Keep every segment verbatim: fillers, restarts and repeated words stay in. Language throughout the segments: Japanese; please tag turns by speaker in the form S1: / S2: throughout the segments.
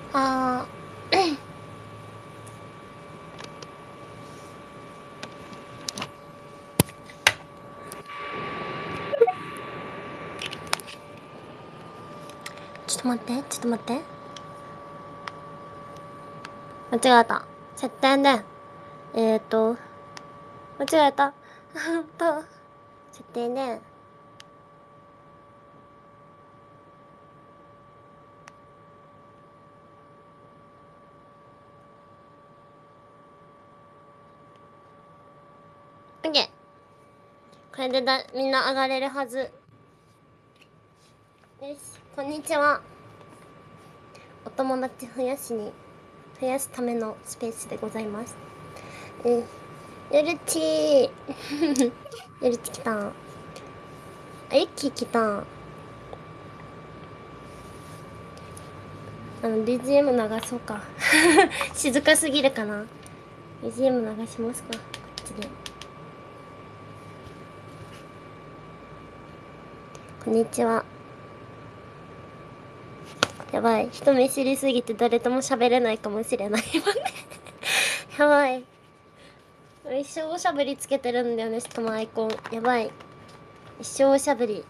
S1: あーちょっと待ってちょっと待って、間違えた。設定でえーと間違えたと設定でオッケー。これでだみんな上がれるはず。よし、こんにちは。お友達増やしに増やすためのスペースでございます。えゆるちーゆるち来たん。あ、ゆっきー来たん。あの ビージーエム 流そうか静かすぎるかな。 ビージーエム 流しますか、こっちで。こんにちは。やばい、人見知りすぎて誰とも喋れないかもしれない今ねやばい、一生おしゃべりつけてるんだよね、そのアイコン。やばい、一生おしゃべり。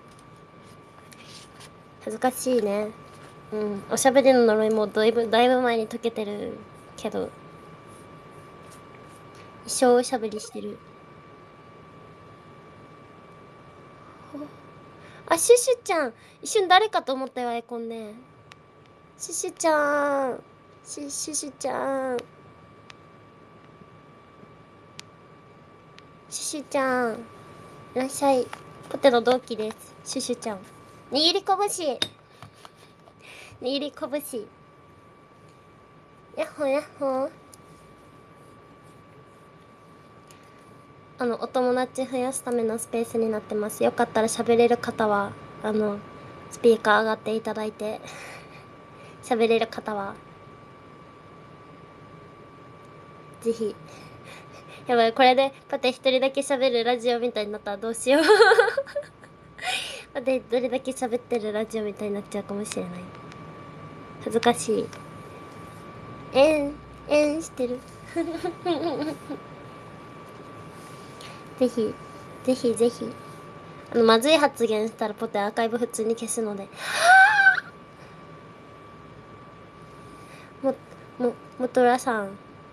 S1: 恥ずかしいね。うん、おしゃべりの呪いもだいぶだいぶ前に解けてるけど、一生おしゃべりしてる。あ、シュシュちゃん、一瞬誰かと思ったよ、アイコンね。シュシュちゃん、シュシュシュちゃん、シュシュちゃん、いらっしゃい。ポテの同期です、シュシュちゃん。握り拳、握り拳。やっほやっほ。あのお友達増やすためのスペースになってます。よかったら喋れる方はあのスピーカー上がっていただいて喋れる方はぜひ。やばい、これでパテ一人だけ喋るラジオみたいになったらどうしようパテ一人だけ喋ってるラジオみたいになっちゃうかもしれない。恥ずかしい。えんえんしてるぜひぜひぜひ。あのまずい発言したらポテアーカイブ普通に消すので。もももとらさん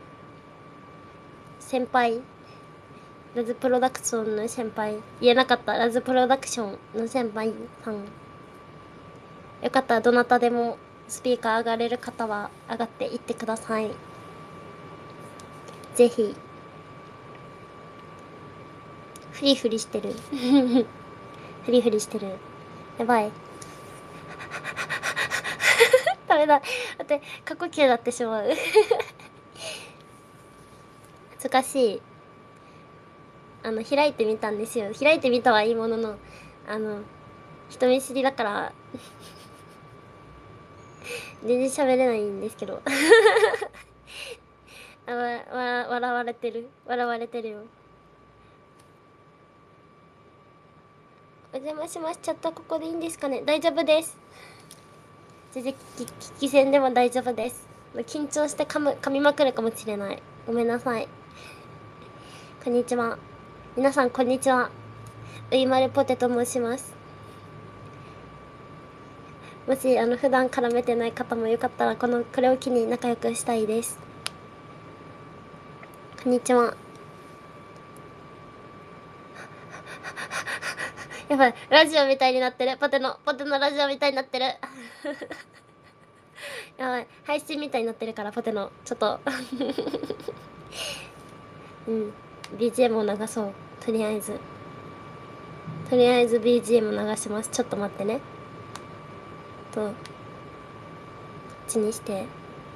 S1: 先輩、ラズプロダクションの先輩、言えなかった。ラズプロダクションの先輩さん、よかったらどなたでもスピーカー上がれる方は上がっていってください。ぜひ。フリフリしてるフリフリしてる。やばいダメだ、待って、過呼吸になってしまう恥ずかしい。あの開いてみたんですよ。開いてみたはいいものの、あの人見知りだから全然喋れないんですけどあわわ笑われてる、笑われてるよ。お邪魔します。チャットここでいいんですかね。大丈夫です。全然聞き戦でも大丈夫です。緊張して噛む噛みまくるかもしれない。ごめんなさい。こんにちは。皆さんこんにちは。ういまるポテと申します。もしあの普段絡めてない方もよかったらこのこれを機に仲良くしたいです。こんにちは。やばい、ラジオみたいになってる。ポテのポテのラジオみたいになってるやばい、配信みたいになってるからポテのちょっとうん、 ビージーエム を流そう。とりあえずとりあえず ビージーエム 流します。ちょっと待ってね。とこっちにして。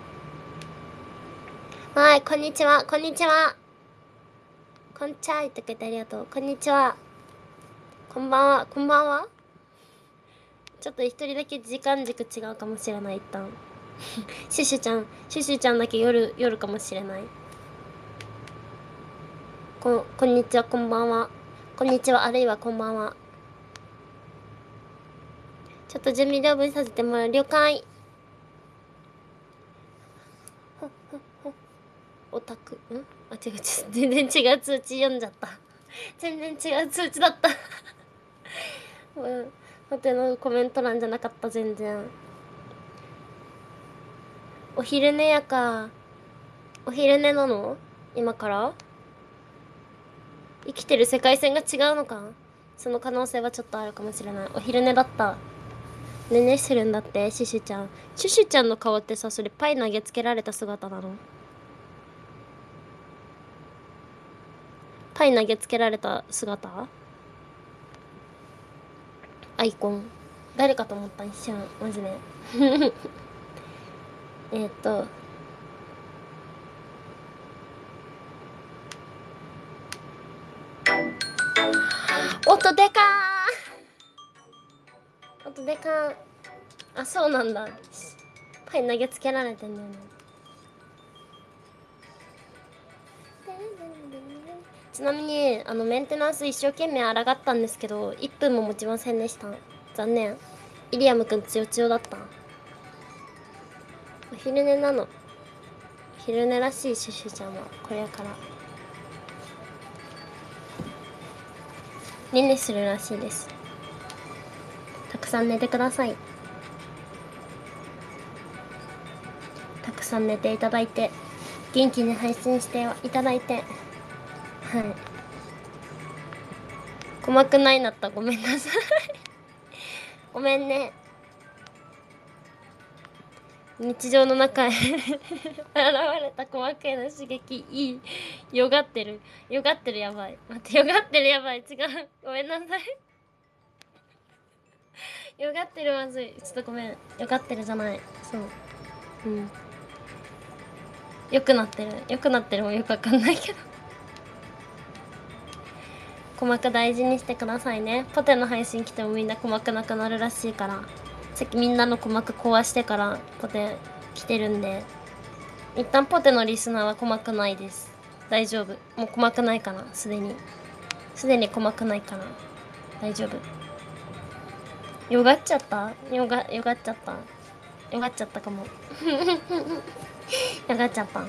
S1: はい、こんにちは、こんにちは。こんちゃいってくれてありがとう。こんにちは。こんばんは、こんばんは。ちょっと一人だけ時間軸違うかもしれない。一旦シュシュちゃん、シュシュちゃんだけ夜夜かもしれない。ここんにちは、こんばんは。こんにちは、あるいはこんばんは。ちょっと準備料分させてもらう。了解。 タクんあ違う違う全然違う通知読んじゃった全然違う通知だったうんホテのコメント欄じゃなかった。全然お昼寝やか。お昼寝なの今から。生きてる世界線が違うのか。その可能性はちょっとあるかもしれない。お昼寝だった。ねねするんだってシュシュちゃん。シュシュちゃんの顔ってさ、それパイ投げつけられた姿なの？パイ投げつけられた姿？アイコン誰かと思った一瞬マジでえっと音でかー音でかー。あ、そうなんだ。パイ投げつけられてんだよね。ちなみにあのメンテナンス一生懸命あらがったんですけどいっぷんも持ちませんでした。残念。イリアムくんつよつよだった。お昼寝なの。昼寝らしいシュシュちゃんはこれからねねするらしいです。たくさん寝てください。たくさん寝ていただいて元気に配信していただいて、はい、細くないなった。ごめんなさいごめんね。日常の中へ現れた細かいな刺激。いいよがってるよがってる。やばい待ってよがってる。やばい違うごめんなさいよがってるまずい。ちょっとごめん。よがってるじゃない。そううんよくなってるよくなってるもよくわかんないけど鼓膜大事にしてくださいね。ポテの配信来てもみんな鼓膜なくなるらしいから、さっきみんなの鼓膜壊してからポテ来てるんで、一旦ポテのリスナーは鼓膜ないです。大丈夫。もう鼓膜ないからすでにすでに鼓膜ないから大丈夫。よがっちゃったよがよがっちゃったよがっちゃったかもよがっちゃった。こ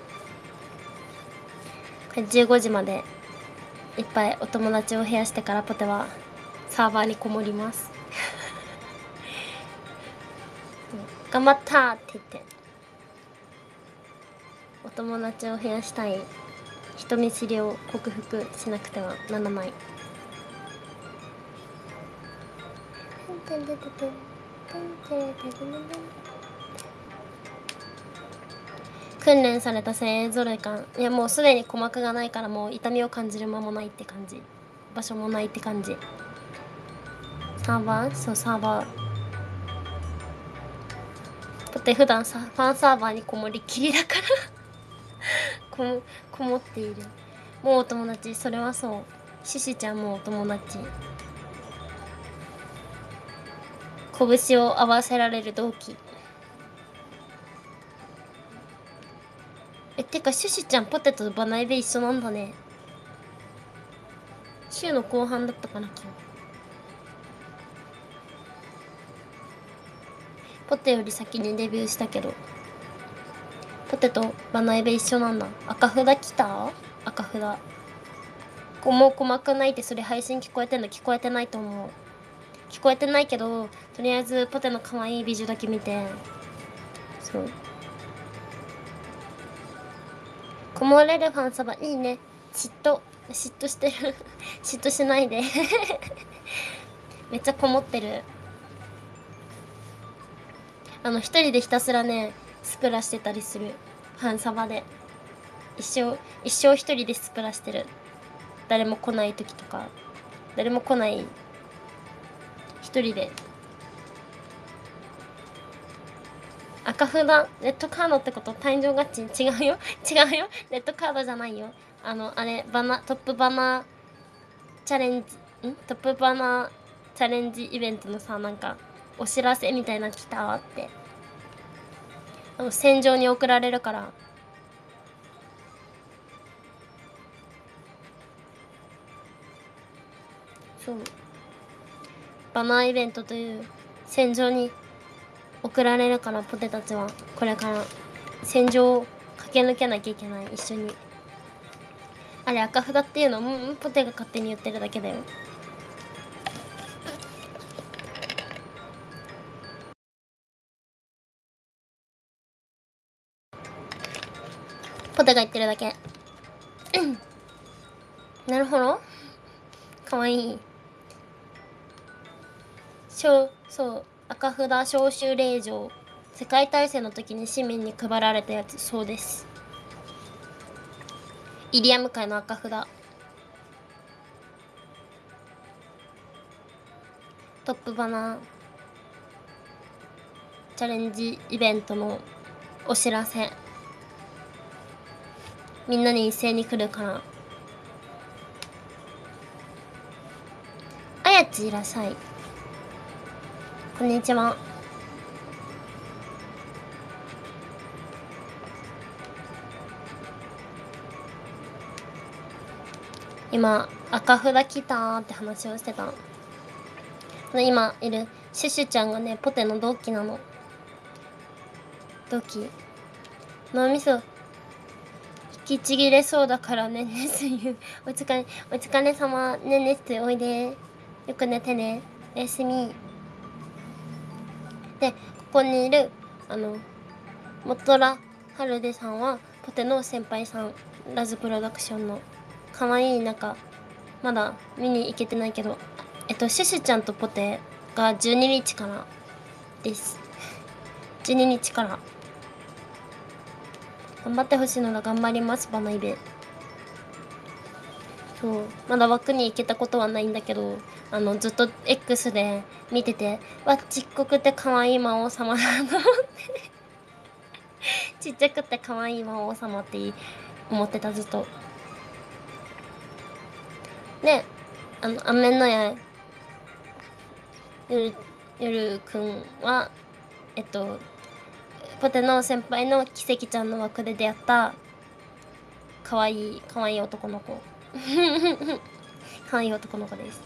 S1: れじゅうごじまでいっぱいお友達を増やしてからポテはサーバーにこもります頑張ったって言ってお友達を増やしたい。人見知りを克服しなくてはならない。訓練された精鋭ぞろい感。いやもうすでに鼓膜がないからもう痛みを感じる間もないって感じ。場所もないって感じ。サーバーそうサーバーだって普段さファンサーバーにこもりっきりだからこもこもっている。もうお友達。それはそう。シシちゃんもお友達。拳を合わせられる同期。えてかシュシちゃんポテトとバナエベ一緒なんだね。週の後半だったかな今日。ポテより先にデビューしたけどポテとバナエベ一緒なんだ。赤札来た。赤札こもう鼓膜ないってそれ配信聞こえてんの？聞こえてないと思う。聞こえてないけどとりあえずポテの可愛い美女だけ見て。そうこもれるファンサバいいね。嫉妬嫉妬してる嫉妬しないでめっちゃこもってる。あの一人でひたすらねスプラしてたりする。ファンサバで一生一生一人でスプラしてる。誰も来ない時とか誰も来ない一人で。赤札レッドカードってこと？退場ガチ違うよ違うよレッドカードじゃないよ。あのあれバナトップバナチャレンジんトップバナチャレンジイベントのさなんかお知らせみたいな来たってあの戦場に送られるから。そうバナーイベントという戦場に送られるからポテたちはこれから戦場駆け抜けなきゃいけない、一緒に。あれ赤札っていうの、うん、ポテが勝手に言ってるだけだよ。ポテが言ってるだけ。なるほど、かわいい。そう、赤札招集令状、世界大戦の時に市民に配られたやつ。そうです。イリアム会の赤札。トップバナーチャレンジイベントのお知らせ。みんなに一斉に来るから。あやちいらっしゃい。こんにちは。今赤札来たーって話をしてた。今いるシュシュちゃんがね、ポテの同期なの。同期脳みそ引きちぎれそうだからねんねすゆお疲れお疲れ様。ねんねすおいで、よく寝てね、おやすみ。でここにいるあのモトラハルデさんはポテの先輩さん、ラズプロダクションの。かわいい。なんかまだ見に行けてないけど、えっとシュシュちゃんとポテがじゅうににちからです。じゅうににちから頑張ってほしいのだ。頑張ります。バナイベ。そう、まだ枠に行けたことはないんだけど、あのずっと X で見てて、わっちっこくて可愛い魔王様だなと思ってちっちゃくて可愛い魔王様って思ってた、ずっと。で、あのアメンのやゆるゆるくんはえっとポテの先輩の奇跡ちゃんの枠で出会った可愛い可愛い男の子可愛い男の子です。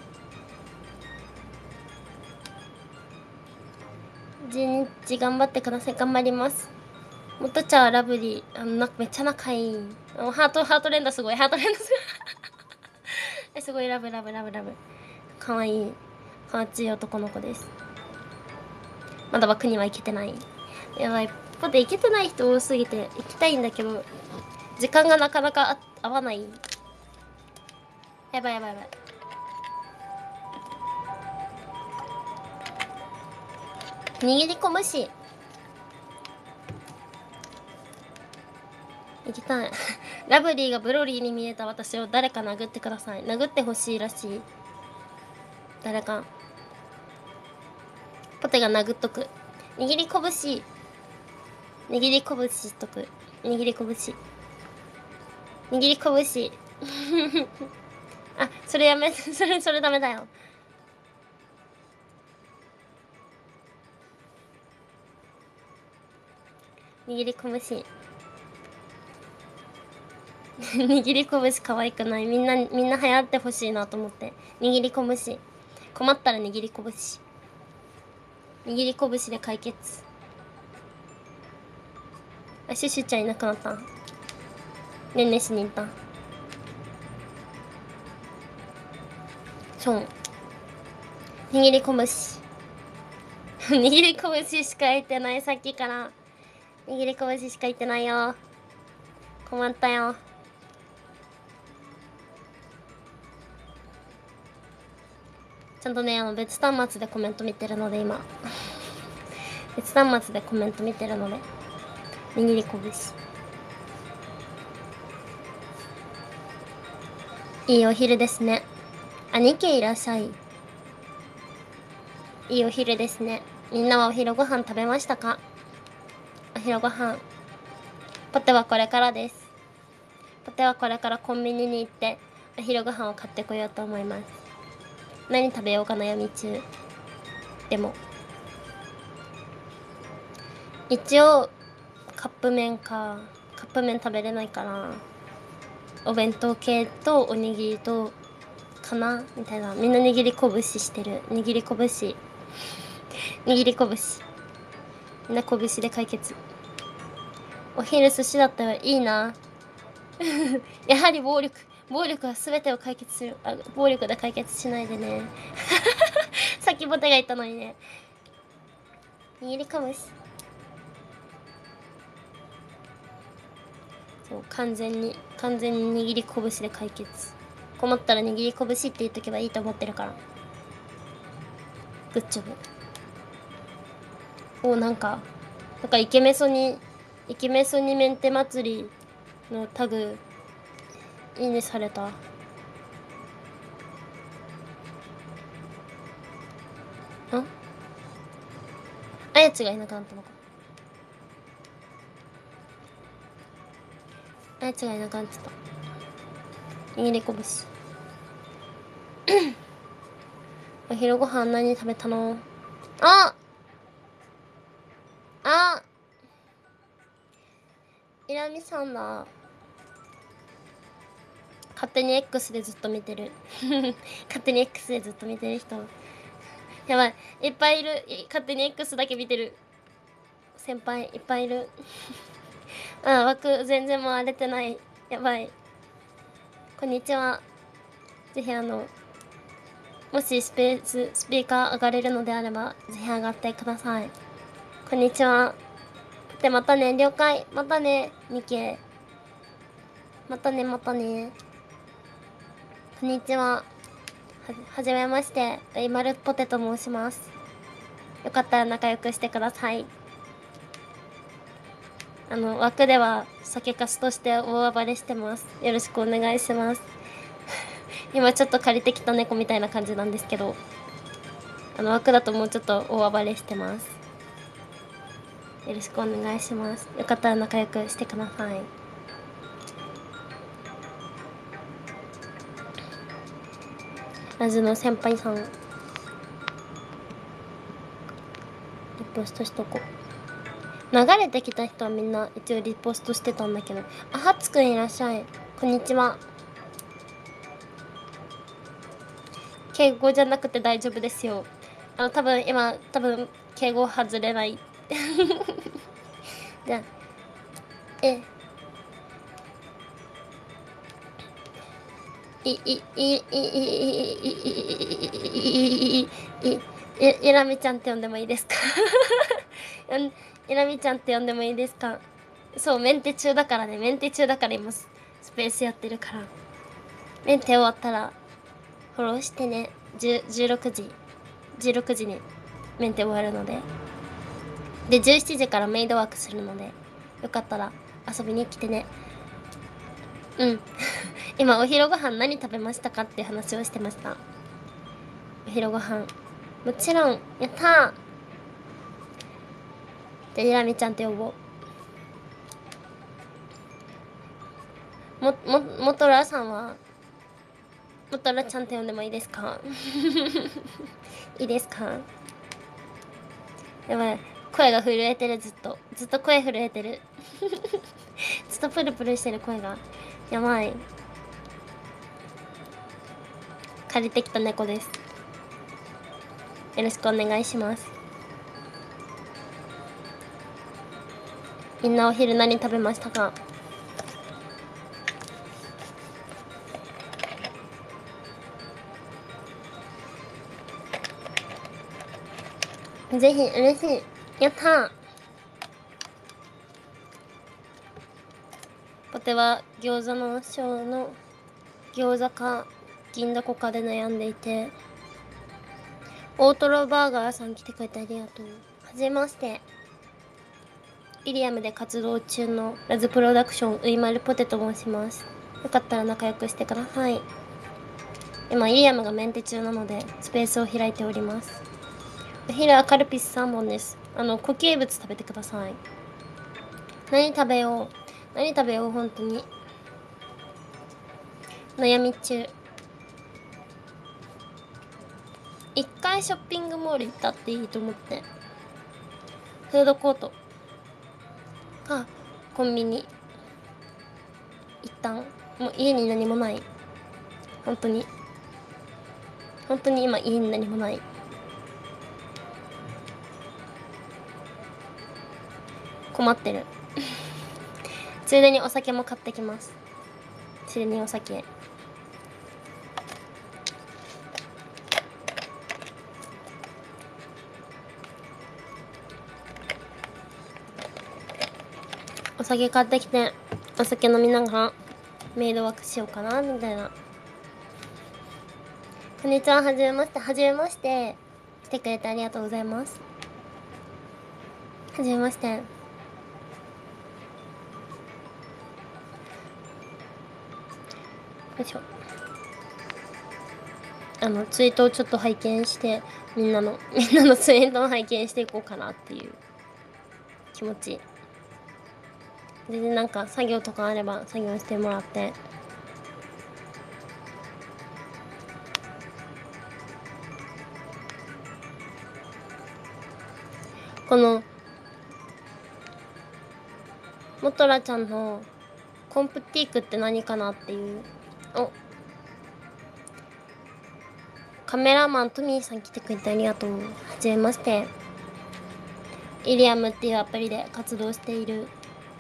S1: いちにち頑張ってください。頑張ります。もとちゃんはラブリー、あのなんかめっちゃ仲いい。ハートハート連打すごい、ハート連打すごいえすごいラブラブラブラブ。可愛い可愛い男の子です。まだ枠には行けてない。やばい、ポテ行けてない人多すぎて行きたいんだけど時間がなかなか合わない。やばいやばいやばい。握り拳行きたいラブリーがブロリーに見えた私を誰か殴ってください。殴ってほしいらしい。誰か。ポテが殴っとく。握り拳握り拳しとく。握り拳握り拳あ、それやめそれそれダメだよ。握り拳握り拳可愛くない？みんなみんな流行ってほしいなと思って。握り拳困ったら握り拳握り拳で解決。あ、シュシュちゃんいなくなった。ねんねしに行った。そう、握り拳握り拳しか言ってない。さっきから握り拳しか言ってないよ。困ったよ。ちゃんとね、あの別端末でコメント見てるので今別端末でコメント見てるので握り拳。いいお昼ですね。兄貴いらっしゃい。いいお昼ですね。みんなはお昼ご飯食べましたか？お昼ご飯ポテはこれからです。ポテはこれからコンビニに行ってお昼ご飯を買ってこようと思います。何食べようか悩み中。でも一応カップ麺か。カップ麺食べれないからお弁当系とおにぎりとかなみたいな。みんな握り拳してる。握り拳握り拳みんな拳で解決。 お昼寿司だったらいいな。やはり暴力暴力は全てを解決する。あ、暴力で解決しないでね。さっきボテが言ったのにね。握り拳。そう、完全に完全に握り拳で解決。困ったら握り拳って言っとけばいいと思ってるから。グッジョブ。お、なんかなんかイケメソにイケメソにメンテ祭りのタグいいねされた。あ、あやつがいなくなったのか。あやつがいなくなっちゃった。握り拳。お昼ご飯何食べたの？ああ、いらみさんだ。勝手に X でずっと見てる。勝手に X でずっと見てる人やばい、いっぱいいる。勝手に X だけ見てる先輩いっぱいいる。あ、枠全然回れてない。やばい。こんにちは。ぜひあのもしスペーススピーカー上がれるのであればぜひ上がってください。こんにちは。で、またね。了解。またねミケ。またねまたね。こんにちは。は、はじめまして。ういまるポテと申します。よかったら仲良くしてください。あの枠では酒かすとして大暴れしてます。よろしくお願いします。今ちょっと借りてきた猫みたいな感じなんですけど、あの枠だともうちょっと大暴れしてます。よろしくお願いします。よかったら仲良くしてください。ラジの先輩さんリポストしとこう。流れてきた人はみんな一応リポストしてたんだけど。あ、はつくんいらっしゃい。こんにちは。敬語じゃなくて大丈夫ですよ。あの多分今多分敬語外れない。じゃあえいいいいいいいいいいらみちゃんって呼んでもいいですか？いらみちゃんって呼んでもいいですか？そう、メンテ中だからね。メンテ中だから今スペースやってるから。メンテ終わったらフォローしてね。じゅじゅうろくじじゅうろくじにメンテ終わるので、でじゅうしちじからメイドワークするので、よかったら遊びに来てね。うん今お昼ご飯何食べましたかって話をしてました。お昼ご飯もちろん。やったー。じゃありらみちゃんって呼ぼう。もももとらさんはもとらちゃんって呼んでもいいですか？いいですか？やばい、声が震えてる。ずっとずっと声震えてる。ずっとプルプルしてる声が。やばい。借りてきた猫です。よろしくお願いします。みんなお昼何食べましたか？ぜひ。嬉しい。やったー。ポテは餃子のショーの餃子か銀だこかで悩んでいて、大トロバーガーさん来てくれてありがとう。はじめまして。イリアムで活動中のラズプロダクションういまるポテと申します。よかったら仲良くしてください。今イリアムがメンテ中なのでスペースを開いております。お昼はカルピスさんぼんです。あの固形物食べてください。何食べよう何食べよう。本当に悩み中。一回ショッピングモール行ったっていいと思って。フードコートかコンビニ一旦。もう家に何もない。本当に本当に今家に何もない。困ってる。 ついでにお酒も買ってきます。ついでにお酒。お酒買ってきてお酒飲みながらメイドワークしようかなみたいな。こんにちは、はじめまして。はじめまして。来てくれてありがとうございます。はじめまして。よいしょ。あのツイートをちょっと拝見して、みんなのみんなのツイートを拝見していこうかなっていう気持ち。全然なんか作業とかあれば作業してもらって。このモトラちゃんのコンプティークって何かなっていう。お、カメラマントミーさん来てくれてありがとう。はじめまして。イリアムっていうアプリで活動している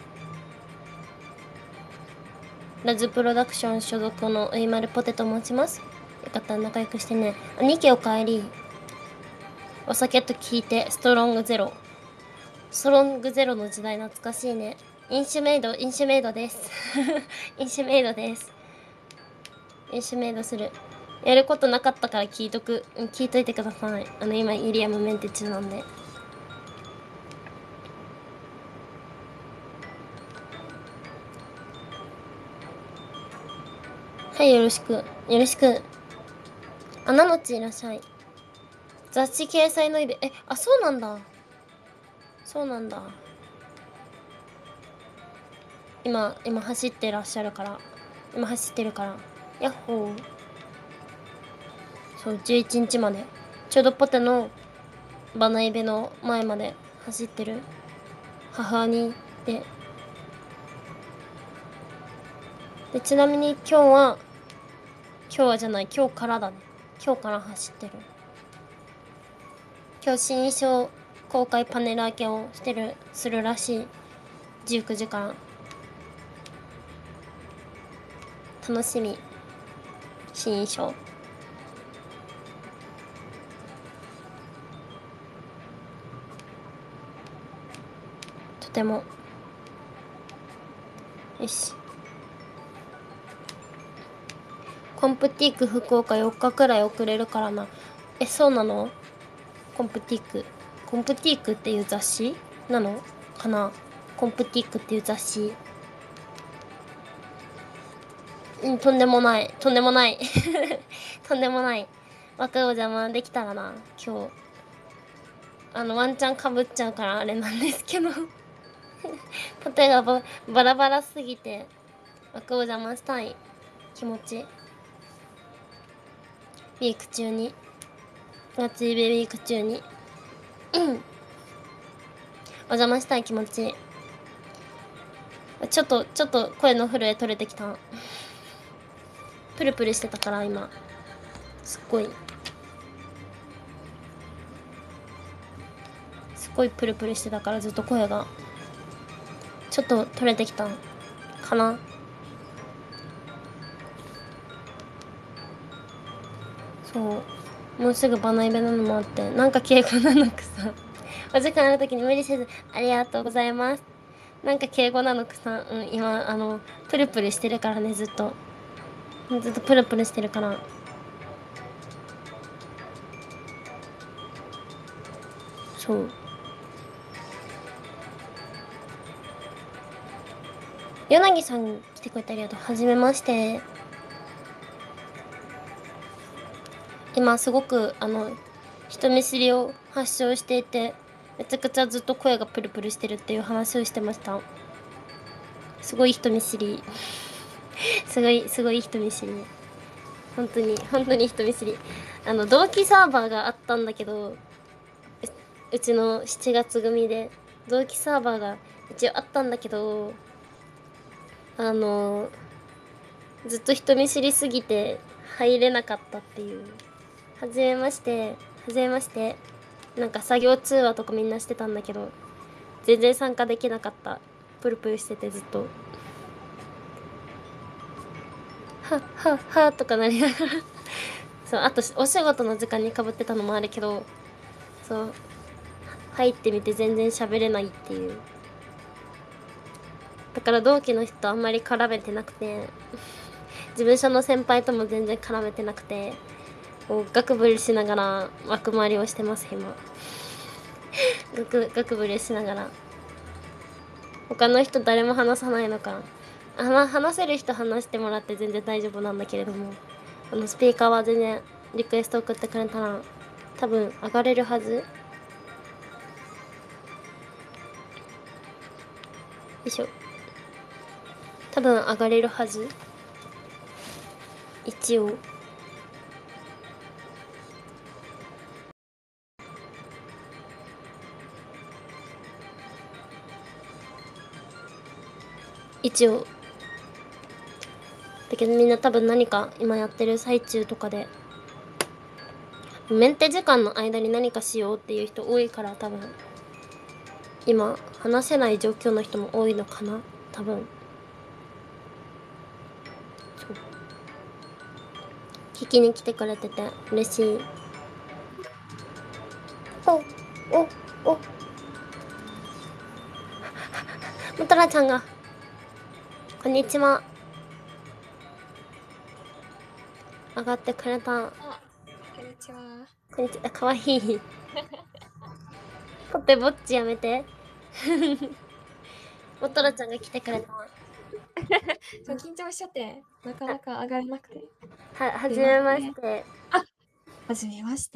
S1: ラズプロダクション所属のウイマルポテと申します。よかったら仲良くしてね。あ、ニケおかえり。お酒と聞いてストロングゼロ。ストロングゼロの時代懐かしいね。飲酒メイド、飲酒メイドです。飲酒メイドです。飲酒メイドする。やることなかったから聞いとく。聞いといてください。あの、今、イリアムメンテ中なんで。はい、よろしく。よろしく。あ、なのちいらっしゃい。雑誌掲載のイベ、え、あ、そうなんだ。そうなんだ。今、今走ってらっしゃるから。今走ってるから。ヤッホー。そう、じゅういちにちまで。ちょうどポテのバナイベの前まで走ってる。母にで。で、ちなみに今日は、今日はじゃない、今日からだね。今日から走ってる。今日新衣装公開パネル開けをしてる、するらしい。じゅうくじから。楽しみ。新衣装。とても。よし。コンプティーク福岡よっかくらい遅れるからな。え、そうなの？コンプティーク。コンプティークっていう雑誌なのかな？コンプティークっていう雑誌。うん、とんでもない。とんでもない。とんでもない。枠を邪魔できたらな、今日。あの、ワンチャンかぶっちゃうからあれなんですけど。ポテがババラバラすぎて、枠を邪魔したい気持ち。ウィーク中に。ガチイベウィーク中に。うん。お邪魔したい気持ち。ちょっと、ちょっと声の震え取れてきた。プルプルしてたから今。すっごい。すっごいプルプルしてたからずっと声が。ちょっと取れてきたかな。そうもうすぐバナイベなのもあって、なんか敬語なのくさ。お時間ある時に無理せずありがとうございます。なんか敬語なのくさ。うん、今あのプルプルしてるからね、ずっとずっとプルプルしてるから。そう柳さん来てくれてありがとう。はじめまして。今すごくあの人見知りを発症していて、めちゃくちゃずっと声がプルプルしてるっていう話をしてました。すごい人見知り。すごいすごい人見知り。本当に本当に人見知り。あの同期サーバーがあったんだけど、う, うちのしちがつ組で同期サーバーが一応あったんだけど、あのずっと人見知りすぎて入れなかったっていう。はじめまして。はじめまして。なんか作業通話とかみんなしてたんだけど、全然参加できなかった。プルプルしててずっと。 はっはっはとかなりながらそう、あとお仕事の時間にかぶってたのもあるけど、そう入ってみて全然喋れないっていう。だから同期の人とあんまり絡めてなくて事務所の先輩とも全然絡めてなくて、こうガクブリしながら枠回りをしてます今ガクガクブリしながら。他の人誰も話さないのか、あ、まあ、話せる人話してもらって全然大丈夫なんだけれども、あのスピーカーは全然リクエスト送ってくれたら多分上がれるはず。よいしょ、多分上がれるはず一応。一応だけどみんな多分何か今やってる最中とかで、メンテ時間の間に何かしようっていう人多いから、多分今話せない状況の人も多いのかな多分。そう聞きに来てくれてて嬉しい。おおおもとらちゃんがこんにちは上がってくれた。
S2: あ、こんにちは。
S1: こんにちは。かわいいほっぺぼっちやめてもとらちゃんが来てくれた。
S2: そう緊張しちゃってなかなか上がれなくて。
S1: ははじめまして。
S2: あ、はじめまして。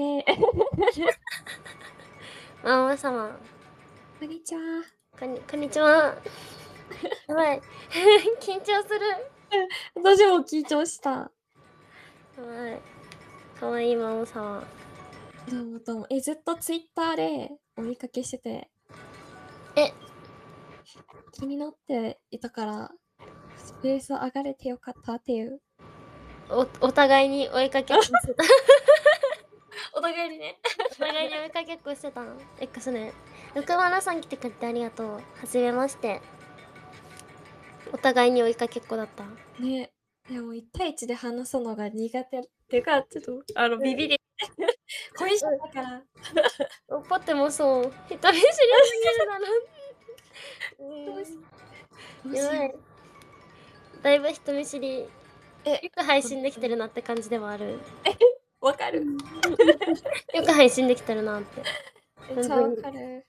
S1: ママ様
S2: こんにちは。
S1: こんにこんにちはやばい緊張する。
S2: 私も緊張した。
S1: やばいかわいいママ様。
S2: どうもどうも。え、ずっとツイッターでお見かけしてて。
S1: え、
S2: 気になっていたから、スペース上がれてよかったっていう。
S1: おお互いに追いかけっこしてた
S2: お互いにね。
S1: お互いに追いかけっこしてた X ね。ぬくまらさん来てくれてありがとう。はじめまして。お互いに追いかけっこだった。
S2: ね。でもいち対いちで話すのが苦手っていうか、ちょっと、あの、ビビり。恋しだから。
S1: おポテもそう。人見知りすぎるだろ
S2: どうし
S1: うんやばい。だいぶ人見知り。
S2: え、
S1: よく配信できてるなって感じではある。
S2: わかる。
S1: よく配信できてるなって。
S2: めっちゃわかる。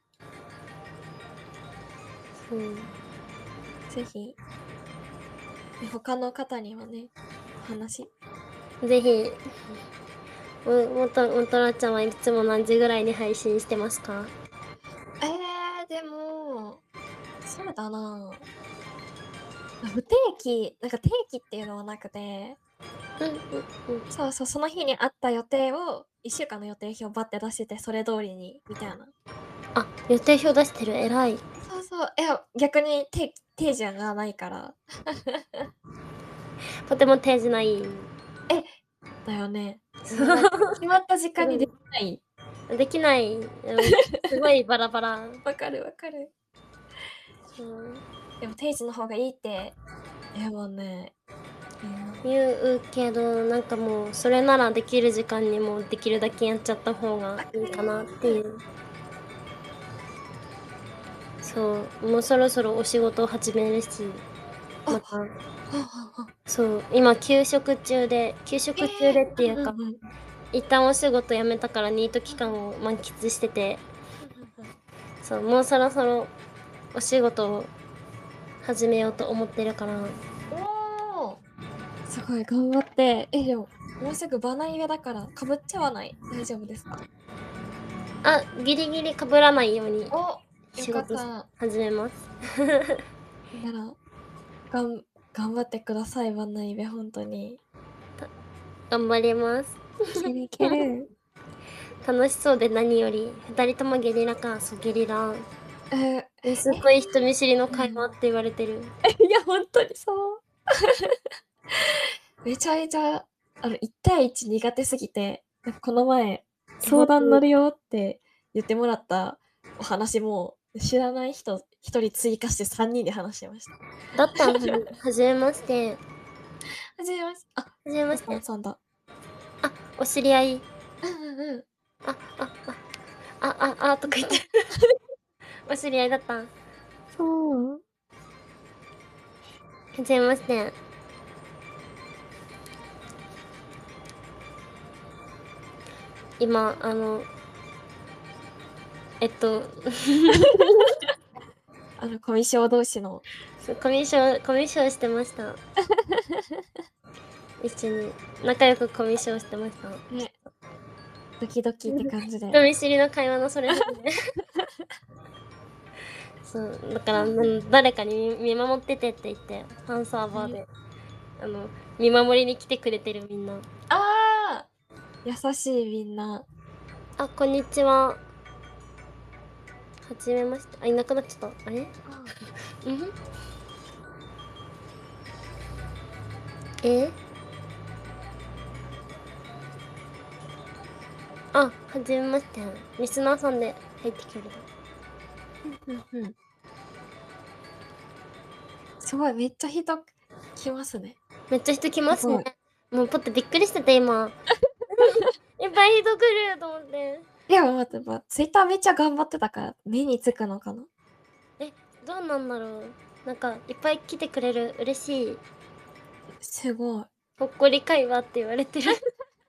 S1: うん。
S2: ぜひ、他の方にもね、お話。
S1: ぜひ。ももともとらちゃんはいつも何時ぐらいに配信してますか？
S2: えー、でも、そうだな。不定期、なんか定期っていうのはなくて、
S1: うんうんうん。
S2: そうそう、その日にあった予定を、いっしゅうかんの予定表バッて出してて、それ通りに、みたいな。
S1: あ、予定表出してる。偉い。
S2: そうそう、いや、逆に定定時がないから。
S1: とても定時ない。
S2: え、だよね。もうなんか決まった時間にできない。
S1: できない。うん、すごいバラバラ。
S2: わかるわかる。
S1: うん、
S2: でも定時の方がいいって、え、もうね、
S1: 言うけど、なんかもうそれならできる時間にもできるだけやっちゃった方がいいかなっていう。そう、もうそろそろお仕事を始めるし、また、そう、今休職中で、休職中でっていうか、
S2: うんうんうん。
S1: 一旦お仕事辞めたからニート期間を満喫してて、そう、もうそろそろお仕事を始めようと思ってるから。
S2: おお、すごい頑張って。え、でも、もうすぐバナイベだからかぶっちゃわない。大丈夫ですか？
S1: あ、ギリギリ被らないように
S2: お、
S1: 仕事
S2: よかった。
S1: 始めます。
S2: なら、がん頑張ってください、バナイベほんとに。
S1: 頑張ります。
S2: いけるいける。
S1: 楽しそうで何より。ふたりともゲリラか。そう、ゲリラ。
S2: え、
S1: え、すっごい人見知りの会話って言われてる。
S2: いや、ほんとにそう。めちゃめちゃ、あの、いち対いち苦手すぎて、なんかこの前、相談乗るよって言ってもらったお話も、知らない人ひとり追加してさんにんで話してました。
S1: だったらはじはじめまして。
S2: はじめまして。あ、
S1: はじめまし
S2: ポン
S1: て。
S2: さんだ。
S1: あ、お知り合い。
S2: うんうんうん。
S1: あ、あ、あ、あ、あ、あ、とか言って。お知り合いだった。は
S2: そう。
S1: じめまして。今、あの、えっと、
S2: あの、コミュ障同士の。
S1: そうコミュ障、コミュ障してました。一緒に仲良くコミュ障してました。
S2: ね。ドキドキって感じで。
S1: 人見知りの会話のそれぞれで。そう、だから、なん誰かに見守っててって言って、ファンサーバーで、あの、見守りに来てくれてるみんな。
S2: ああ優しいみんな。
S1: あ、こんにちは。はじめまして。あ、いなくなっちゃった。あれうんえあ、はじめまして。リスナーさんで入ってきてくれた。
S2: うんうんうん。すごい、めっちゃ人来ますね。
S1: めっちゃ人来ますね
S2: すごい。。
S1: もうポッてびっくりしてて、今。いっぱい人来ると思って。
S2: いや、待って、ま、ツイッターめっちゃ頑張ってたから、目につくのかな。
S1: え、どうなんだろう。なんか、いっぱい来てくれる。嬉しい。
S2: すごい。
S1: ほっこり会話って言われてる。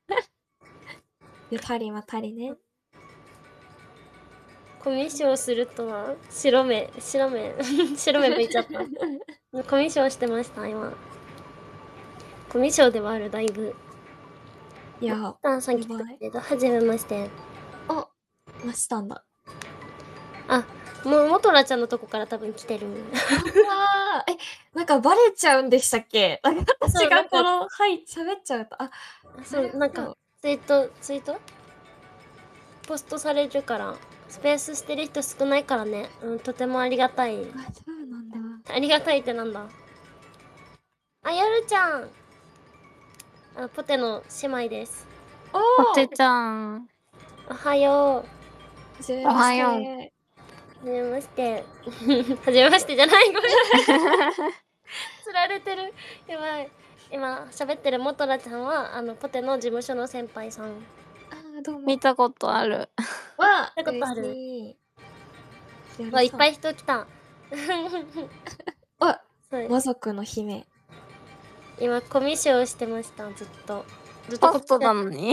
S2: ゆたりまたりね。
S1: コミュ障するとは、白目、白目、白目向いちゃった。コミュ障してました、今。コミュ障ではある、だいぶ。
S2: いや、
S1: タンさん来
S2: やばい。
S1: たけど、はじめまして。
S2: あ、ましたんだ。
S1: あ、もう、もとらちゃんのとこから多分来てる。
S2: ああ、え、なんかバレちゃうんでしたっけ？なんか
S1: そう
S2: 私
S1: なんか
S2: がこの、はい、喋っちゃうと、あ、
S1: そう、なんか、ツイート、ツイートポストされるから、スペースしてる人少ないからね。うん、とてもありがたい。
S2: あ、そうなんだ。
S1: ありがたいってなんだ。あ、やるちゃん。あ、ポテの姉妹です。
S2: お
S3: ポテ
S2: お！
S3: ちゃん、
S1: おはよ
S3: お
S2: はじめまし
S3: はよう。
S2: て。
S1: う。はじめまして。はじめましてじゃない。ごめんなさい。つられてる。やばい。今、喋ってるモトラちゃんは、あの、ポテの事務所の先輩さん。
S2: ああ、どうも。
S3: 見たことある。
S2: わあ、
S1: 見たことある
S2: 嬉しい。や
S1: わ、いっぱ
S2: い。
S1: い人来た。
S2: あ、
S1: そう
S2: 魔族の姫。
S1: 今、コミュ障してました、ずっと。ずっと
S3: ホストなのに。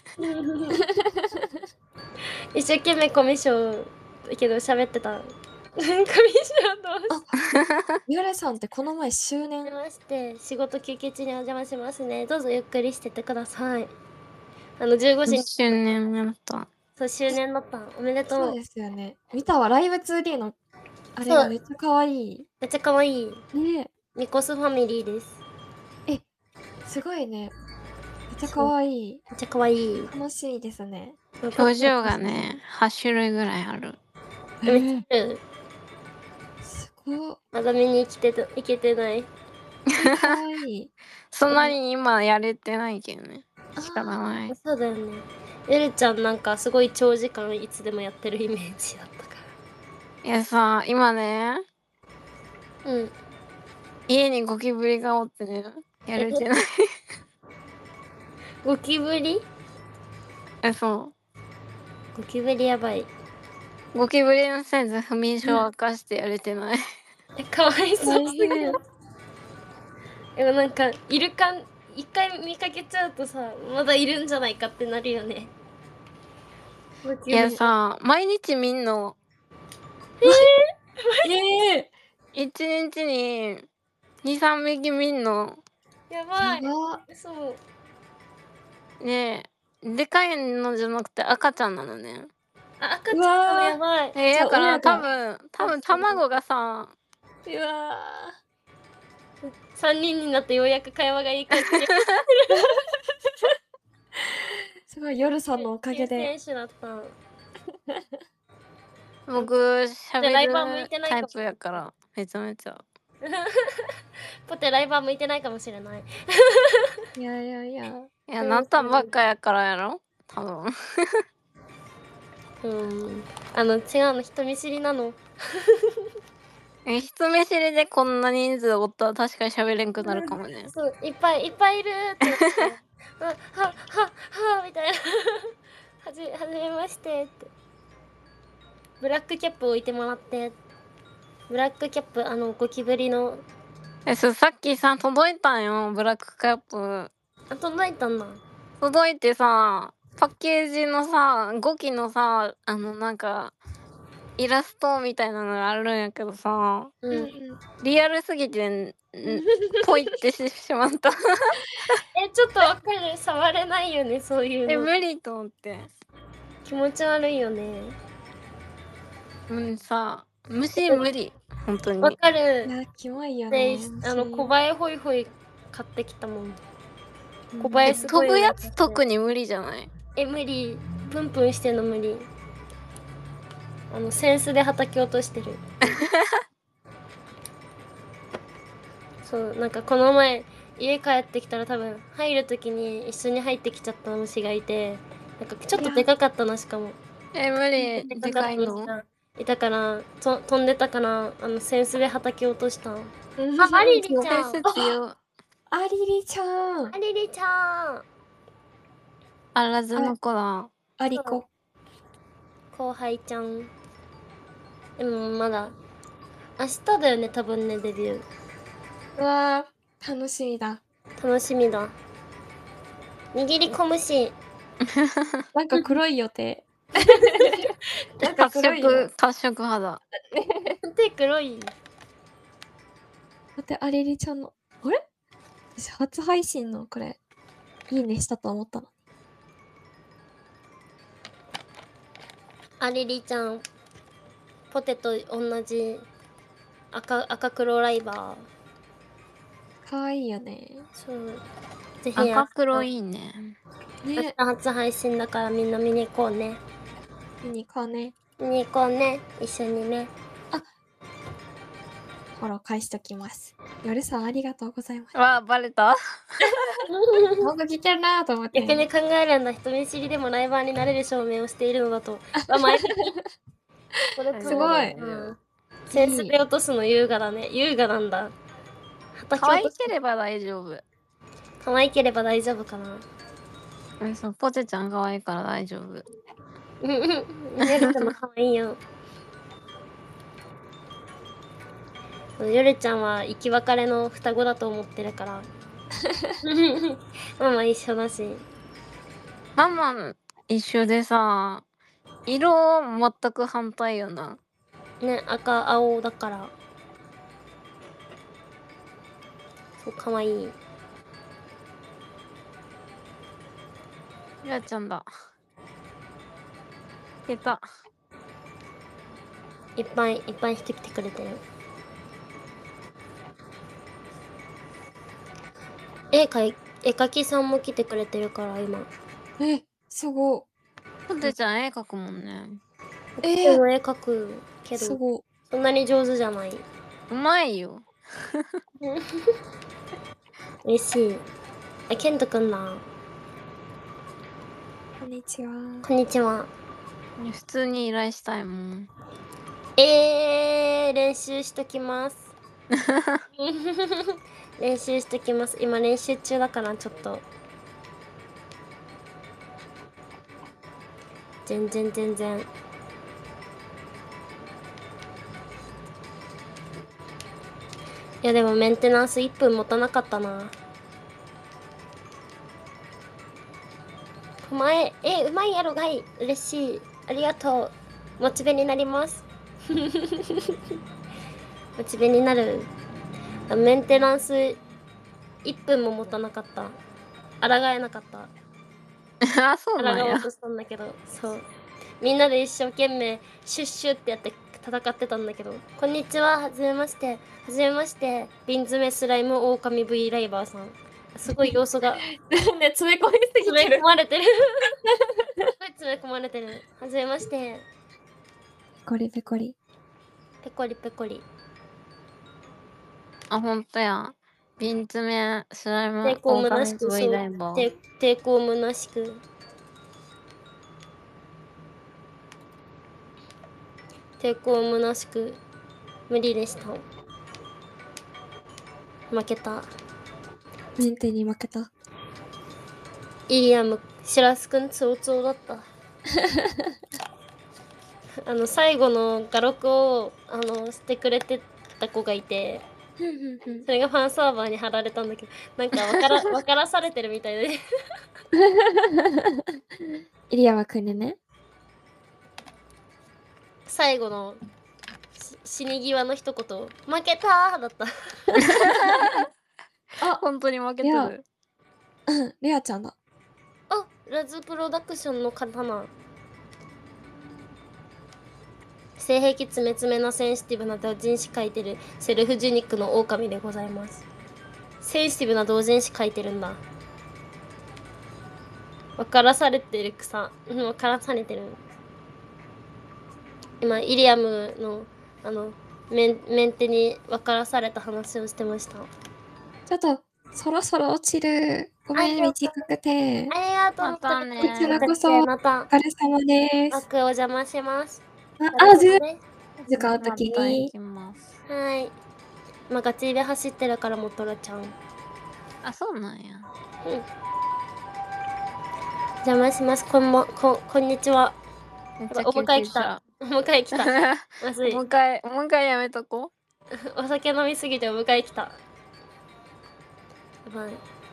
S1: 一生懸命コミュ障だけど喋ってた。コミュ障どうし
S2: ゆれさんってこの前周年
S1: てまして、仕事休憩中にお邪魔しますね。どうぞゆっくりしててください。あの、じゅうごじ
S3: いっ
S1: に、
S3: 周年やった。
S1: そう、周年だった。おめでとう。
S2: そうですよね。見たわ、ライブ ツーディー のあれ
S1: そう
S2: がめっちゃ可愛い。
S1: めっちゃ可愛い。
S2: ね
S1: ミコスファミリーです。
S2: え。え、すごいね。めっちゃ可愛い。
S1: めっちゃ可愛い。
S2: 楽しいですね。
S3: 表情がね、はち種類ぐらいある。
S2: え
S1: めっちゃある。
S2: すごっ。
S1: まだ見に来てた、行けてない。
S2: 可愛い。
S3: そんなに今やれてないけどね。
S2: あ
S3: 知らない。
S1: そうだよね。エルちゃんなんかすごい長時間いつでもやってるイメージだったか
S3: いやさ、今ね、
S1: ら。うん。
S3: 家にゴキブリがおってね、やれてない。
S1: ゴキブリ
S3: え、そ
S1: ゴキブリやばい。
S3: う。ゴキブリのせいで不眠症を明かしてやれてない。
S1: え、かわいそう
S2: 大
S1: すぎる。
S2: 変。
S1: でもなんか、イルカ、一回見かけちゃうとさ、まだいるんじゃないかってなるよね。ゴキブリ
S3: いやさ、毎日見んの。
S2: ええ
S3: 一日にに、さんびき見んの。
S1: やばい。
S2: やば。
S1: そう。
S3: ねえ、でかいのじゃなくて赤ちゃんなのね。
S1: あ、赤ちゃんなのやばい。
S3: え、
S2: じゃあ
S3: だから
S2: 親が
S3: 多分多分卵がさ、
S2: うわ
S1: 三人になってようやく会話がいい感じに。
S2: すごい、夜さんのおかげで。
S1: 選手だった。
S3: 僕喋
S1: ライバー向いてないかも
S3: るタイプやからめちゃめちゃ。
S1: ポテライバー向いてないかもしれない。
S2: いやいやいや。
S3: いや、なったばっかやからやろ多分。
S1: うん。あの、違うの、人見知りなの。
S3: え、人見知りでこんな人数おったら確かに喋れんくなるかもね。
S1: そう、いっぱいいっぱいいるってなって、あはははみたいな。はじはじめましてって。ブラックキャップ置いてもらって。ブラックキャップ、あの、ゴキブリの。
S3: え、そう、さっきさ、届いたんよ、ブラックキャップ。
S1: あ、届いたんだ。
S3: 届いてさ、パッケージのさ、ゴキのさ、あの、なんか、イラストみたいなのがあるんやけどさ、
S1: うん。
S3: リアルすぎて、んポイってしてしまった。
S1: え、ちょっとわかる。触れないよね、そういう
S3: え、
S1: の。
S3: 無理と思って。
S1: 気持ち悪いよね。
S3: うんさ、虫無理。本当に。
S1: わか
S2: い
S1: る。
S2: や、キモいよ
S1: で
S2: ね。、
S1: あの、小
S2: 林
S1: 映えホイホイ買ってきたもん。小
S2: うん
S1: 映え
S3: え、
S1: すごい嬉し
S3: 飛ぶやつ
S1: くて
S3: 特に無理じゃない？
S1: え、無理。プンプンしてんの無理。あの、センスで畑落としてる。そう、なんかこの前、家帰ってきたら多分、入るときに一緒に入ってきちゃった虫がいて、なんかちょっとでかかったな、しかも。
S3: え、無理。で
S1: でかか
S3: かいの？
S1: った虫がいたから、と飛んでたから、あの、センスで畑落とした。あ、
S2: うん
S1: アリリちゃん
S3: センス強。
S2: アリリちゃん。
S1: アリリちゃん
S3: あらずの子だ。
S2: アリコ。
S1: 後輩ちゃん。でもまだ、明日だよね、多分ね、デビュー。
S2: うわー、楽しみだ。
S1: 楽しみだ。握り拳。
S2: なんか黒い予定。なんか
S3: 褐
S2: 黒いよ。
S3: 色、褐色肌。
S1: 手黒い。
S2: 待って、アリリちゃんの。あれ私初配信のこれ、いいねしたと思ったの。
S1: アリリちゃん。ポテト同じ赤赤黒ライバー。
S2: かわいいよね。
S1: そう。ぜひ
S3: 赤黒
S1: い。
S3: いいね。
S2: ね。
S1: 明日初配信だからみんな見に行こうね。
S2: 見に行こうね。
S1: 見に行こうね。一緒にね。
S2: フォロー返しときます。夜さんありがとうございます。
S3: わあ、バレた？
S2: なんか聞けるなーと思って。
S1: 逆に考えるんだ。人見知りでもライバーになれる証明をしているのだと。あ、前向き。これ
S2: すごい
S1: うんセンスで落とすの優雅だね。優雅なんだ。
S3: 可愛
S1: 畑落とし
S3: ければ大丈夫。
S1: 可愛ければ大丈夫かな。
S3: うん、そう、ポテちゃん可愛いから大丈夫。
S1: うんうん。ヨルちゃんも可愛いよ。ヨルちゃんは生き別れの双子だと思ってるから。ママ一緒だし。
S3: ママ一緒でさ、色全く反対よな。
S1: ね、赤、青だから。そう、可愛い。
S3: ひらちゃんだ。出た。
S1: いっぱいいっぱい引き来てくれてる。絵描い、絵描きさんも来てくれてるから今。
S2: え、すご
S3: ポテちゃん絵描くもんね。
S2: い。えー、
S1: でも絵描くけど、
S2: すごい。
S1: そんなに上手じゃない。
S3: うまいよ。
S1: 嬉しい。え、ケントくんだ。
S2: こんにちは。
S1: こんにちは。
S3: 普通に依頼したいもん。
S1: えー、練習しときます。練習しときます。今練習中だからちょっと。全然全然。いやでもメンテナンスいっぷん持たなかったな。お前、え、うまいやろがい。嬉しい。ありがとう。モチベになります。モチベになる。メンテナンスいっぷんも持たなかった。抗えなかった。
S3: あ、そうなんや
S1: 抗おう。としたんだけど、そう。みんなで一生懸命シュッシュってやって戦ってたんだけど、こんにちは、はじめまして、はじめまして、瓶詰めスライム狼 V ライバーさん。すごい要素が
S2: ね、詰め込みすぎ
S1: 詰め込
S2: てる。
S1: まれてる。すごい詰め込まれてる。はじめまして、
S2: ペコリペコリ。
S1: ペコリペコリ。
S3: あ、ほんとや。瓶詰め、スライム、
S1: 抵抗虚しく、
S3: オー
S1: そう、
S3: ガニズムダイバー。
S1: 抵抵抗虚しく。抵抗虚しく。 無理でした。負けた。
S2: メンテに負けた。
S1: イリアム、シラスくんツオツオだった。あの最後の画録をあのしてくれてた子がいて、
S2: ふんふんふん。
S1: それがファンサーバーに貼られたんだけど、なんかわから分からされてるみたいで。
S2: イリアムくんにね。
S1: 最後のし死に際の一言、負けたーだった。
S2: あ、
S3: 本当に負けて
S2: いや
S3: る。
S2: レアちゃんだ。
S1: あ、ラズプロダクションの刀。性癖つめつめなセンシティブな同人誌書いてるセルフジュニックの狼でございます。センシティブな同人誌書いてるんだ。分からされてる草。うん、分からされてる。今イリアムのあのメンメンテに分からされた話をしてました。
S2: ちょっとそろそろ落ちる。ごめん、
S1: あ
S2: 短くて。
S1: ありがとう。
S3: またね
S2: こちらこそお
S1: また。
S2: 疲れ様です。
S1: バックお邪魔します。
S2: あ、あ、ず
S1: ず
S2: 使うとき
S3: また行
S2: に。
S3: きます。
S1: はい。今ガチで走ってるからモトラちゃん。うん。
S3: あ、そうなんや。
S1: 邪魔します。こんもここんにちは。
S3: めっちゃ
S1: お迎え来た。お迎え来た。まずい。
S3: もう一回、もう一回やめとこ
S1: お酒飲みすぎてお迎え来た。やばい。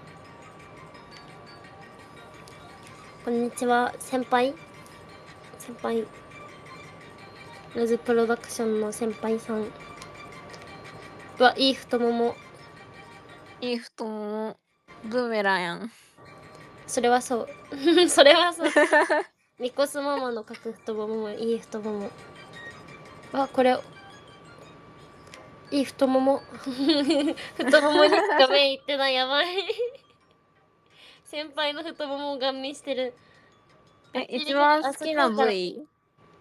S1: こんにちは、先輩先輩。ラズプロダクションの先輩さん。うわ、いい太もも。
S3: いい太もも。ブーメランやん。
S1: それはそう。それはそう。ミコスママの描く太もももいい太もも。わ、これ。いい太もも。太ももにしか目いってない。やばい。先輩の太ももをガン見してる。
S3: え、一番好きな部位
S1: ん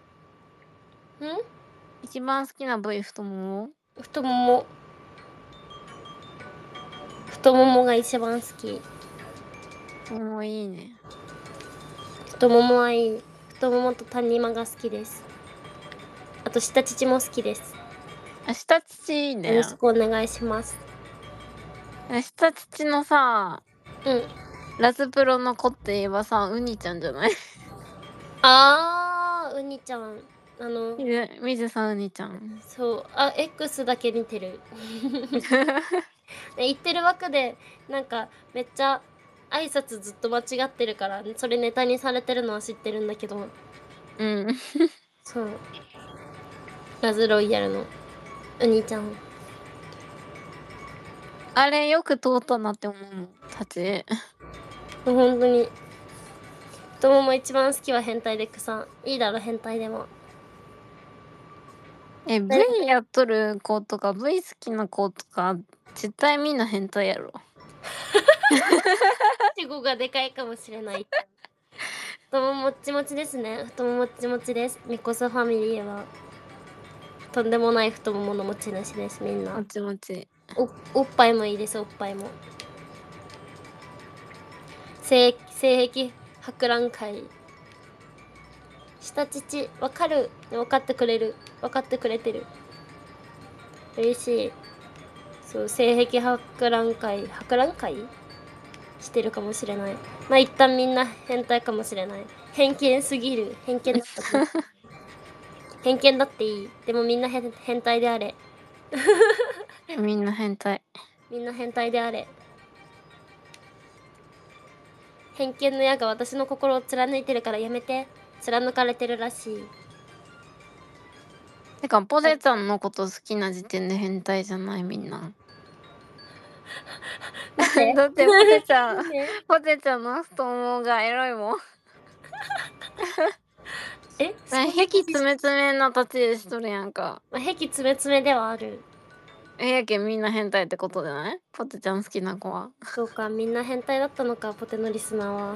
S3: 一番好きな部位太もも
S1: 太もも。太ももが一番好き。
S3: もういいね。
S1: 太ももはいい。太ももと谷間が好きです。あと下乳も好きです。
S3: あ、下乳いいね。
S1: よろしくお願いします。
S3: 下乳のさ、
S1: うん。
S3: ラズプロの子って言えばさ、ウニちゃんじゃない
S1: あー、ウニちゃん。あの、
S3: みずさんウニちゃん。
S1: そう。あ、X だけ似てる。言ってる枠で、なんか、めっちゃ、挨拶ずっと間違ってるから、それネタにされてるのは知ってるんだけど。
S3: うん。
S1: そう。ラズロイヤルのウニちゃん。
S3: あれよく通ったなって思うもん、たち。
S1: 本当に。太もも一番好きは変態で草。いいだろ、変態でも。
S3: え、V やっとる子とか V 好きな子とか絶対みんな変態やろ。
S1: 主語がでかいかもしれない。太もももっちもちですね。太もももっちもちです。ミコスファミリーはとんでもない太ももの持ち主です。みんな。
S3: もちもち。
S1: おおっぱいもいいです。おっぱいも。性性癖博覧会。下乳わかる。分かってくれる。分かってくれてる。嬉しい。そう、性癖博覧会。博覧会してるかもしれない。まあ一旦みんな変態かもしれない。偏見すぎる。偏見だったね。偏見だっていい。でもみんな変変態であれ。
S3: みんな変態。
S1: みんな変態であれ。偏見の矢が私の心を貫いてるからやめて。貫かれてるらしい。
S3: てか、ポテちゃんのこと好きな時点で変態じゃないみんな。だってポテちゃん、ポテちゃんの太ももがエロいもん。
S1: え
S3: 壁つめつめな立ちでしとるやんか。
S1: まあ、壁つめつめではある。
S3: えやけんみんな変態ってことじゃない？ポテちゃん好きな子は。
S1: そうか、みんな変態だったのか、ポテのリスナーは。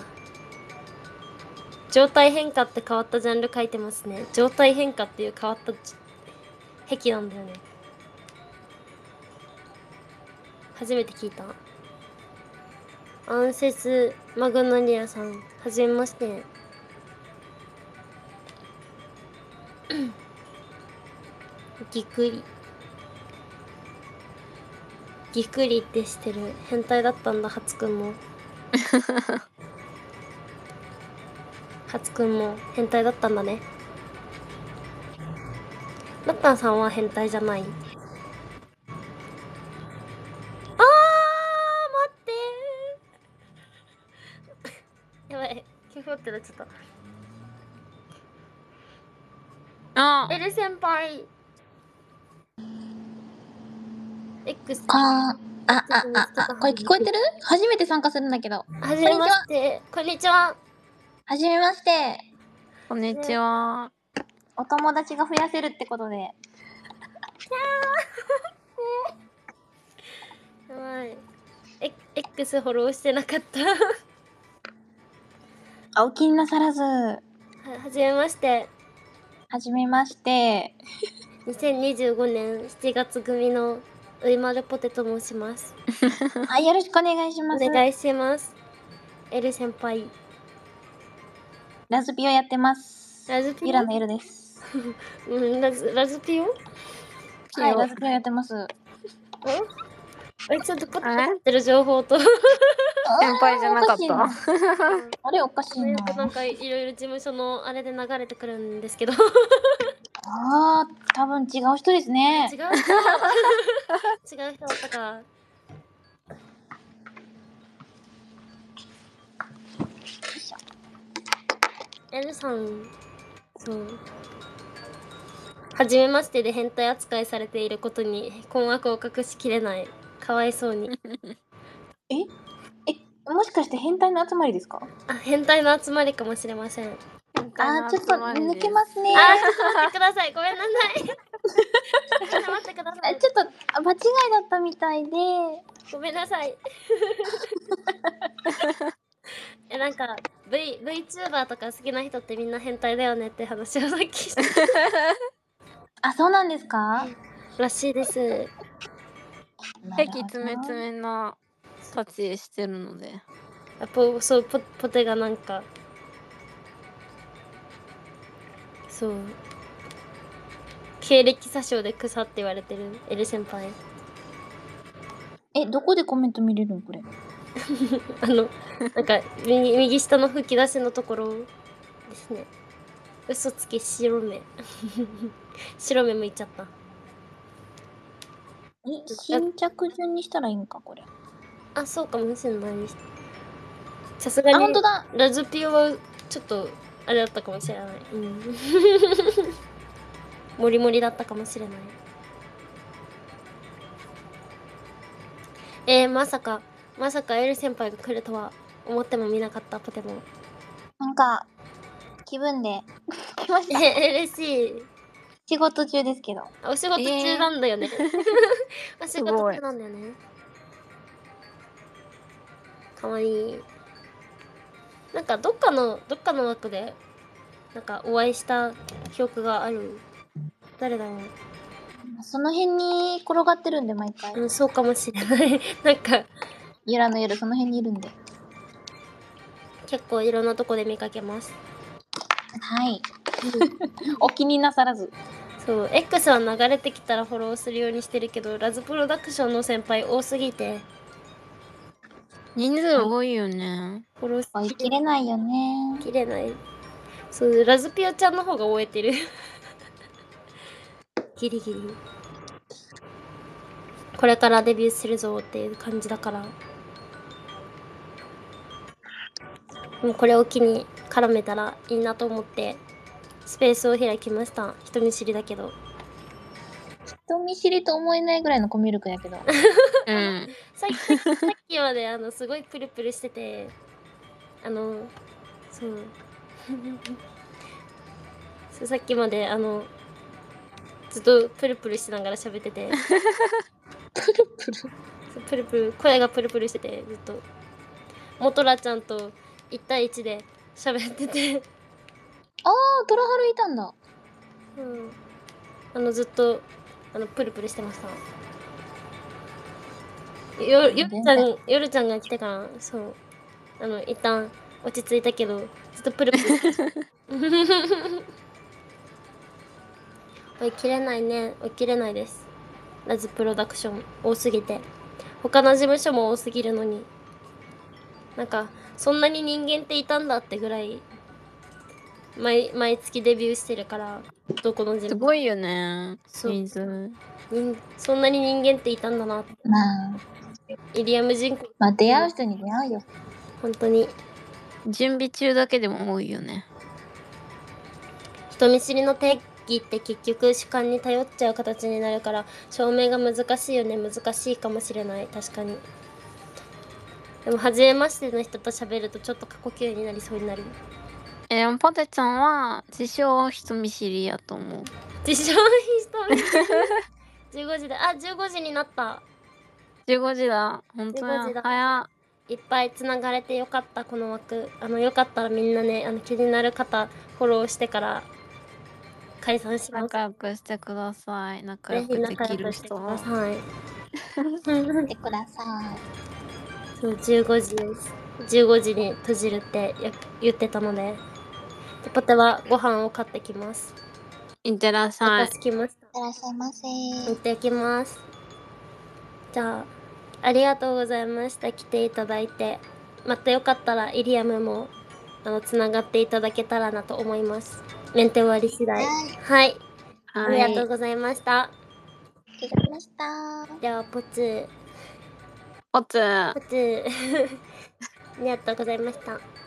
S1: 状態変化って変わったジャンル書いてますね。状態変化っていう変わった癖なんだよね。初めて聞いた。アンセスマグノリアさん、はじめまして。ぎっくり。 ぎっくりってしてる。変態だったんだ、ハツくんも。ハツくんも変態だったんだね。ラッタンさんは変態じゃない。あー、待ってー。やばい、キフってなっちゃった。
S3: あ
S1: エル先輩。X。
S4: あー、あ、あ、あ、あ、これ聞こえてる？初めて参加するんだけど。
S1: はじめまして。こんにちは。
S4: はじめまして。
S3: こんにちは。
S4: お友達が増やせるってことで。
S1: やばい。え X フォローしてなかった。
S4: あ、お気になさらず。は、
S1: はじめまして。
S4: はじめまして。
S1: にせんにじゅうごねんしちがつ組のういまるポテと申します。
S4: あ、よろしくお願いします。
S1: お願いします。L 先輩。
S4: ラズピオやってます。
S1: ラズピオ
S4: ゆらの L です。
S1: うん、ラズ、ラズピオ
S4: はい、ラズピオやってます。
S1: えちょっとポテトやってる情報と。
S3: 先輩じゃなかった。
S4: あれおかしいな。
S1: なんかいろいろ事務所のあれで流れてくるんですけど。
S4: あー、多分違う人ですね。
S1: 違う人違う人だったか。L さん、そう。はじめましてで変態扱いされていることに困惑を隠しきれない。かわいそうに。
S4: ええ、もしかして変態の集まりですか？
S1: あ、変態の集まりかもしれません。
S4: あー、ちょっと抜けますね。
S1: あー、ちょっと待ってください。ごめんなさい。ちょっと待ってください。
S4: ちょっとあ間違いだったみたいで。
S1: ごめんなさい。え、なんか V、VTuber とか好きな人ってみんな変態だよねって話をさっきして。
S4: あ、そうなんですから
S1: しいです。
S3: 敵詰め詰めな立ち絵してるので。
S1: あポそうポポテがなんかそう経歴詐称で草って言われてる L 先輩。
S4: え、どこでコメント見れるんこれ？
S1: あのなんか右右下の吹き出しのところですね。嘘つき白目白目向いちゃった。
S4: え、新着順にしたらいいんかこれ。
S1: あ、そうかもしれないです。さすが
S4: あ、
S1: に
S4: 本当だ。
S1: ラズピオはちょっとあれだったかもしれない。うん。モリモリだったかもしれない。えー、まさかまさか L 先輩が来るとは思ってもみなかったポテモン。
S4: なんか気分で来ました。
S1: え、嬉しい。
S4: 仕事中ですけど。
S1: お仕事中なんだよね。お仕事中なんだよね。かわいい。なんかどっかのどっかの枠でなんかお会いした記憶がある。誰だろう。
S4: その辺に転がってるんで毎回。
S1: うん、そうかもしれない。なんか
S4: ゆらの夜その辺にいるんで。
S1: 結構いろんなとこで見かけます。
S4: はい。お気になさらず。
S1: そう X は流れてきたらフォローするようにしてるけど、ラズプロダクションの先輩多すぎて
S3: 人数多いよね。
S1: フォロー
S4: 追い切れないよね。
S1: 切れない。そうラズピオちゃんの方が終えてる。ギリギリこれからデビューするぞっていう感じだから、もうこれを機に絡めたらいいなと思ってスペースを開きました。人見知りだけど。
S4: 人見知りと思えないぐらいのコミュ力やけど。
S3: うん。
S1: さっきさっきまであのすごいプルプルしてて、あのそうそうさっきまであのずっとプルプルしながら喋ってて
S4: プルプル
S1: そうプルプル声がプルプルしてて、ずっとモトラちゃんといち対いちで喋ってて
S4: あー、トラハルいたんだ。
S1: うん、あのずっとあのプルプルしてました。よよるちゃんよるちゃんが来てからそうあの一旦落ち着いたけどずっとプルプル追い切れないね追い切れないです。ラズプロダクション多すぎて他の事務所も多すぎるのに。なんかそんなに人間っていたんだってぐらい毎毎月デビューしてるから、どこの事務所
S3: すごいよね。
S1: そう
S3: 人数。
S1: 人そんなに人間っていたんだなって。
S4: まあ、
S1: イリアム人口
S4: まあ出会う人に出会うよ。
S1: 本当に
S3: 準備中だけでも多いよね。
S1: 人見知りの定義って結局主観に頼っちゃう形になるから証明が難しいよね。難しいかもしれない。確かに。でも初めましての人と喋るとちょっと過呼吸になりそうになる。
S3: えー、ポテちゃんは自称人見知りやと思う。
S1: 自称人見知りじゅうごじで、あ、じゅうごじになった。
S3: じゅうごじだ。ほんと
S1: じゅうごじだ
S3: や。早っ。
S1: いっぱいつながれてよかった、この枠。あの、よかったらみんなね、あの、気になる方、フォローしてから解散します。
S3: 仲良くしてください。仲
S1: ぜ
S3: 良くで
S1: ひ仲良
S3: きる人
S1: くしてくだ
S3: は。
S1: さい。
S4: してくださ
S1: そう、じゅうごじです。じゅうごじに閉じるってや言ってたので、でポテはご飯を買ってきます。
S3: いってらっし
S1: お
S3: ゃい。
S1: 助けました。
S4: い。いってらっしゃいませ。
S1: 行ってきます。じゃあ、ありがとうございました。来ていただいて。またよかったらイリアムもあのつながっていただけたらなと思います。メンテ終わり次第。
S4: はい
S1: はい。あ
S3: はい。
S1: りがとうございました。
S4: 気がしました。
S1: では、ポツ、
S3: おつ。
S1: ポツ。ありがとうございました。